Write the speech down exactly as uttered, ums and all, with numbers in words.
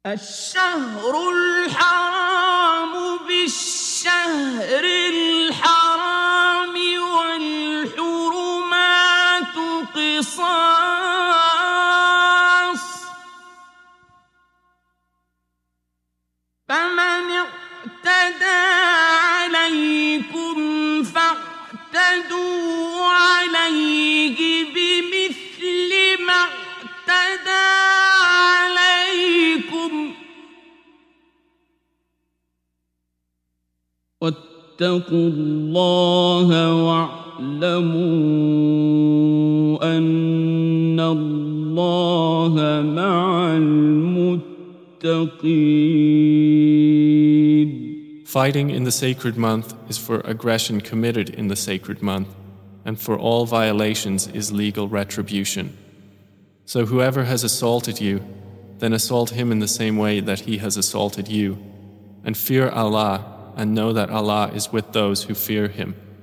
الشهر الحرام بالشهر الحرام والحرمات قصاص فمن اعتدى عليكم فاعتدوا عليه بمثل ما اعتدى عليكم واتقوا الله واعلموا أن الله مع المتقين. Fighting in the sacred month is for aggression committed in the sacred month, and for all violations is legal retribution. So whoever has assaulted you, then assault him in the same way that he has assaulted you, and fear Allah, and know that Allah is with those who fear Him.